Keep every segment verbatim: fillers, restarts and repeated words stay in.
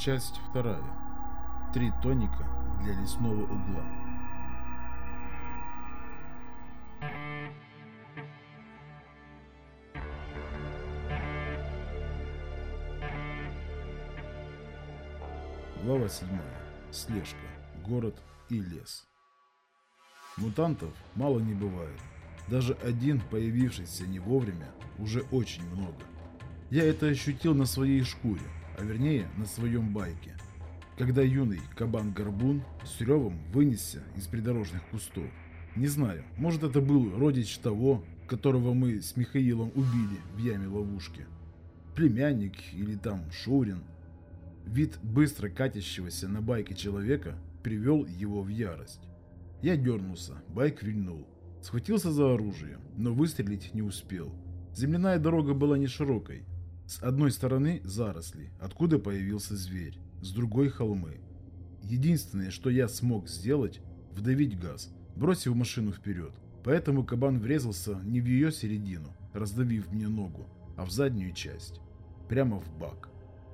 Часть вторая. Три тоника для лесного угла. Глава седьмая. Слежка. Город и лес. Мутантов мало не бывает. Даже один, появившийся не вовремя, уже очень много. Я это ощутил на своей шкуре, а вернее на своем байке. Когда юный кабан-горбун с ревом вынесся из придорожных кустов. Не знаю, может это был родич того, которого мы с Михаилом убили в яме ловушки. Племянник или там Шурин. Вид быстро катящегося на байке человека привел его в ярость. Я дернулся, байк вильнул. Схватился за оружие, но выстрелить не успел. Земляная дорога была не широкой. С одной стороны заросли, откуда появился зверь, с другой холмы. Единственное, что я смог сделать, вдавить газ, бросив машину вперед. Поэтому кабан врезался не в ее середину, раздавив мне ногу, а в заднюю часть, прямо в бак.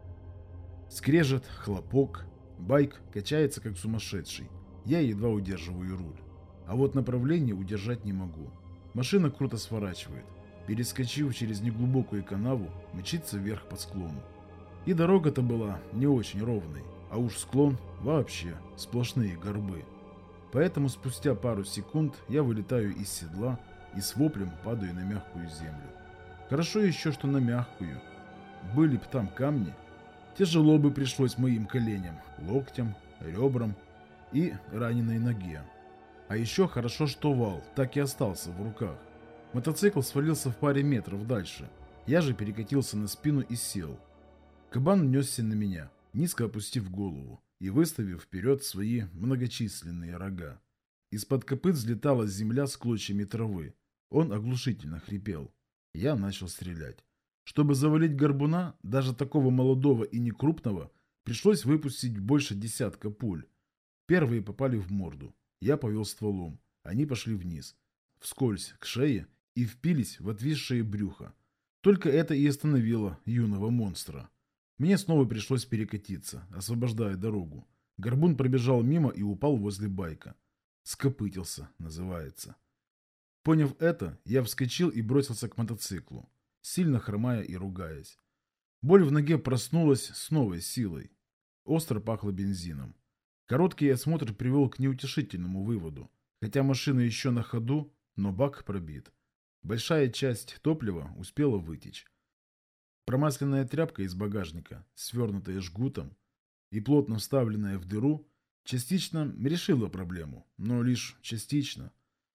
Скрежет, хлопок, байк качается как сумасшедший. Я едва удерживаю руль. А вот направление удержать не могу. Машина круто сворачивает. Перескочив через неглубокую канаву, мчится вверх по склону. И дорога-то была не очень ровной, а уж склон вообще сплошные горбы. Поэтому спустя пару секунд я вылетаю из седла и с воплем падаю на мягкую землю. Хорошо еще, что на мягкую. Были б там камни, тяжело бы пришлось моим коленям, локтям, ребрам и раненой ноге. А еще хорошо, что вал так и остался в руках. Мотоцикл свалился в паре метров дальше. Я же перекатился на спину и сел. Кабан несся на меня, низко опустив голову и выставив вперед свои многочисленные рога. Из-под копыт взлетала земля с клочьями травы. Он оглушительно хрипел. Я начал стрелять. Чтобы завалить горбуна, даже такого молодого и некрупного, пришлось выпустить больше десятка пуль. Первые попали в морду. Я повел стволом. Они пошли вниз, вскользь к шее и впились в отвисшее брюхо. Только это и остановило юного монстра. Мне снова пришлось перекатиться, освобождая дорогу. Горбун пробежал мимо и упал возле байка. Скопытился, называется. Поняв это, я вскочил и бросился к мотоциклу, сильно хромая и ругаясь. Боль в ноге проснулась с новой силой. Остро пахло бензином. Короткий осмотр привел к неутешительному выводу. Хотя машина еще на ходу, но бак пробит. Большая часть топлива успела вытечь. Промасленная тряпка из багажника, свернутая жгутом и плотно вставленная в дыру, частично решила проблему, но лишь частично.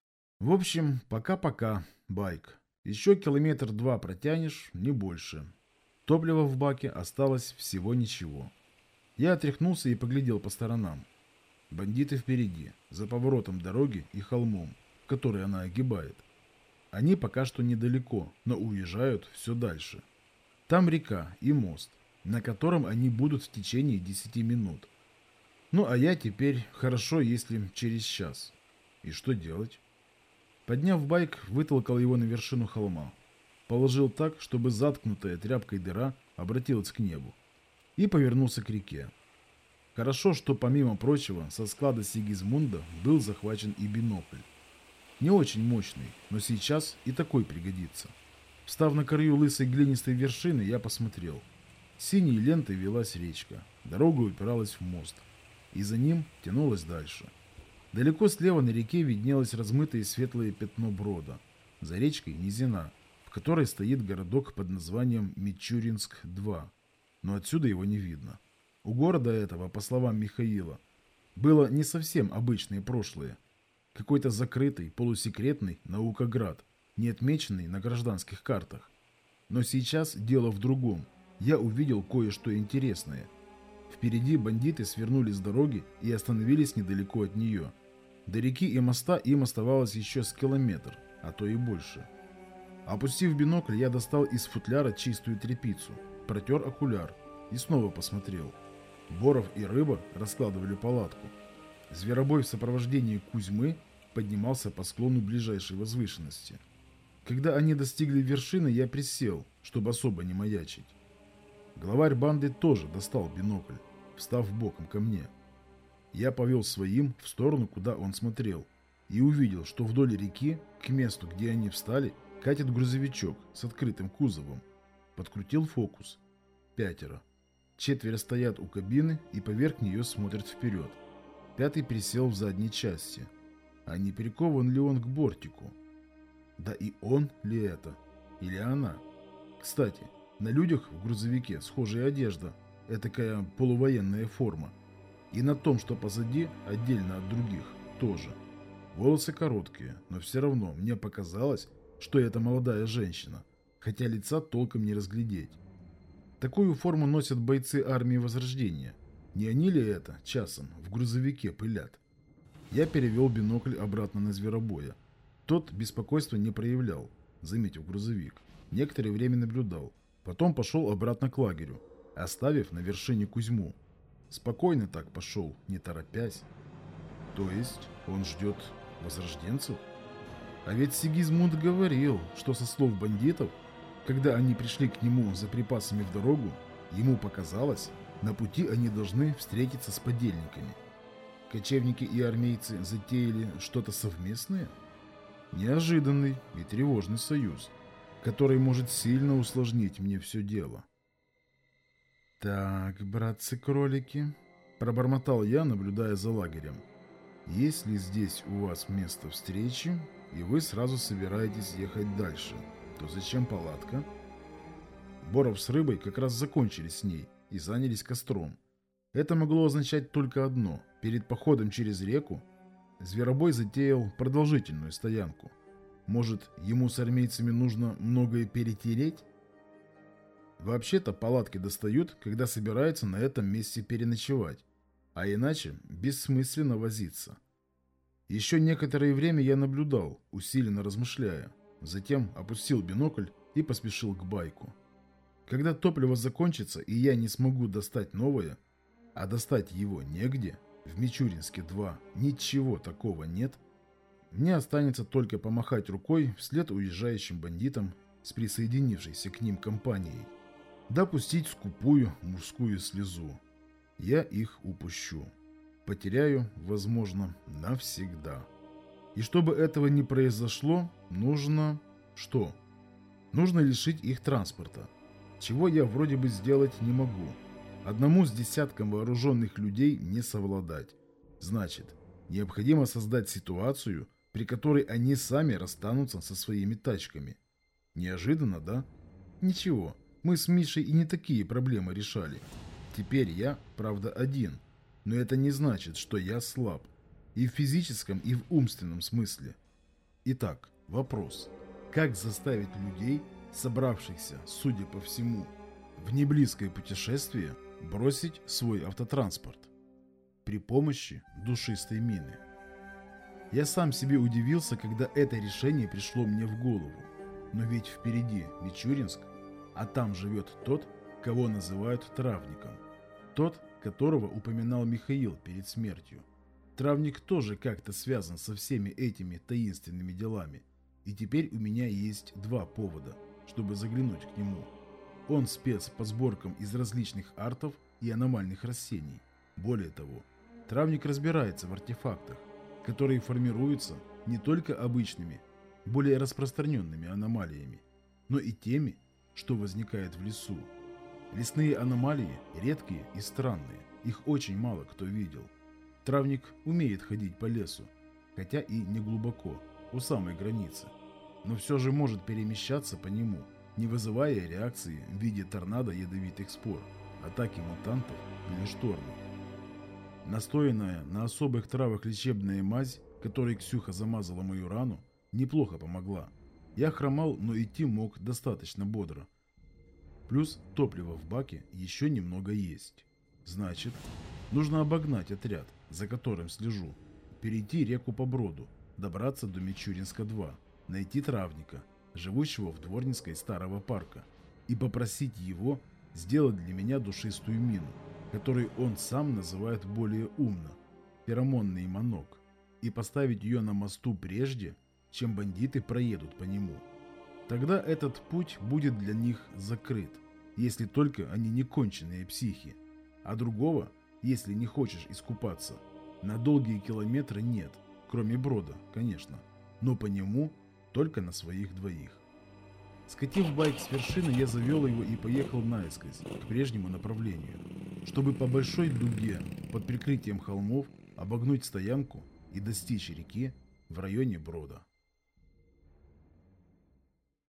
В общем, пока-пока, байк. Еще километр-два протянешь, не больше. Топлива в баке осталось всего ничего. Я отряхнулся и поглядел по сторонам. Бандиты впереди, за поворотом дороги и холмом, который она огибает. Они пока что недалеко, но уезжают все дальше. Там река и мост, на котором они будут в течение десяти минут. Ну а я теперь хорошо, если через час. И что делать? Подняв байк, вытолкал его на вершину холма. Положил так, чтобы заткнутая тряпкой дыра обратилась к небу. И повернулся к реке. Хорошо, что помимо прочего со склада Сигизмунда был захвачен и бинокль. Не очень мощный, но сейчас и такой пригодится. Встав на краю лысой глинистой вершины, я посмотрел. Синей лентой велась речка, дорога упиралась в мост. И за ним тянулась дальше. Далеко слева на реке виднелось размытое светлое пятно брода. За речкой низина, в которой стоит городок под названием Мичуринск-два. Но отсюда его не видно. У города этого, по словам Михаила, было не совсем обычное прошлое. Какой-то закрытый, полусекретный наукоград, не отмеченный на гражданских картах. Но сейчас дело в другом. Я увидел кое-что интересное. Впереди бандиты свернули с дороги и остановились недалеко от нее. До реки и моста им оставалось еще с километр, а то и больше. Опустив бинокль, я достал из футляра чистую тряпицу, протер окуляр и снова посмотрел. Боров и Рыба раскладывали палатку. Зверобой в сопровождении Кузьмы поднимался по склону ближайшей возвышенности. Когда они достигли вершины, я присел, чтобы особо не маячить. Главарь банды тоже достал бинокль. встав боком ко мне. Я повел своим в сторону, куда он смотрел, и увидел, что вдоль реки, к месту, где они встали, катит грузовичок с открытым кузовом. Подкрутил фокус. Пятеро. Четверо стоят у кабины и поверх нее смотрят вперед. Пятый присел в задней части. А не прикован ли он к бортику? Да и он ли это? Или она? Кстати, на людях в грузовике схожая одежда, этакая полувоенная форма. И на том, что позади, отдельно от других, тоже. Волосы короткие, но все равно мне показалось, что это молодая женщина, хотя лица толком не разглядеть. Такую форму носят бойцы армии Возрождения. Не они ли это часом в грузовике пылят? Я перевел бинокль обратно на зверобоя. Тот беспокойства не проявлял, заметив грузовик. Некоторое время наблюдал. Потом пошел обратно к лагерю, оставив на вершине Кузьму. Спокойно так пошел, не торопясь. То есть он ждет возрожденцев? А ведь Сигизмунд говорил, что со слов бандитов, когда они пришли к нему за припасами в дорогу, ему показалось, на пути они должны встретиться с подельниками. Кочевники и армейцы затеяли что-то совместное? Неожиданный и тревожный союз, который может сильно усложнить мне все дело. «Так, братцы-кролики», — пробормотал я, наблюдая за лагерем. «Если здесь у вас место встречи, и вы сразу собираетесь ехать дальше, то зачем палатка?» Боров с Рыбой как раз закончили с ней и занялись костром. Это могло означать только одно. Перед походом через реку Зверобой затеял продолжительную стоянку. Может, ему с армейцами нужно многое перетереть? Вообще-то палатки достают, когда собираются на этом месте переночевать, а иначе бессмысленно возиться. Еще некоторое время я наблюдал, усиленно размышляя, затем опустил бинокль и поспешил к байку. Когда топливо закончится и я не смогу достать новое, а достать его негде, в Мичуринске-два ничего такого нет, мне останется только помахать рукой вслед уезжающим бандитам с присоединившейся к ним компанией. Допустить скупую мужскую слезу. Я их упущу. Потеряю, возможно, навсегда. И чтобы этого не произошло, нужно... Что? Нужно лишить их транспорта. Чего я вроде бы сделать не могу. Одному с десятком вооруженных людей не совладать. Значит, необходимо создать ситуацию, при которой они сами расстанутся со своими тачками. Неожиданно, да? Ничего. Мы с Мишей и не такие проблемы решали. Теперь я, правда, один. Но это не значит, что я слаб. И в физическом, и в умственном смысле. Итак, вопрос. Как заставить людей, собравшихся, судя по всему, в неблизкое путешествие, бросить свой автотранспорт? При помощи душистой мины. Я сам себе удивился, когда это решение пришло мне в голову. Но ведь впереди Мичуринск, а там живет тот, кого называют травником. Тот, которого упоминал Михаил перед смертью. Травник тоже как-то связан со всеми этими таинственными делами. И теперь у меня есть два повода, чтобы заглянуть к нему. Он спец по сборкам из различных артов и аномальных растений. Более того, травник разбирается в артефактах, которые формируются не только обычными, более распространенными аномалиями, но и теми, что возникает в лесу. Лесные аномалии редкие и странные, их очень мало кто видел. Травник умеет ходить по лесу, хотя и не глубоко, у самой границы, но все же может перемещаться по нему, не вызывая реакции в виде торнадо ядовитых спор, атаки мутантов или шторма. Настоянная на особых травах лечебная мазь, которой Ксюха замазала мою рану, неплохо помогла. Я хромал, но идти мог достаточно бодро. Плюс топливо в баке еще немного есть. Значит, нужно обогнать отряд, за которым слежу, перейти реку по броду, добраться до Мичуринска-два, найти травника, живущего в Дворницкой старого парка, и попросить его сделать для меня душистую мину, которую он сам называет более умно – феромонный манок, и поставить ее на мосту прежде, чем бандиты проедут по нему. Тогда этот путь будет для них закрыт, если только они не конченые психи, а другого если не хочешь искупаться. На долгие километры нет, кроме брода, конечно, но по нему только на своих двоих. Скатив байк с вершины, я завел его и поехал наискось, к прежнему направлению, чтобы по большой дуге под прикрытием холмов обогнуть стоянку и достичь реки в районе брода.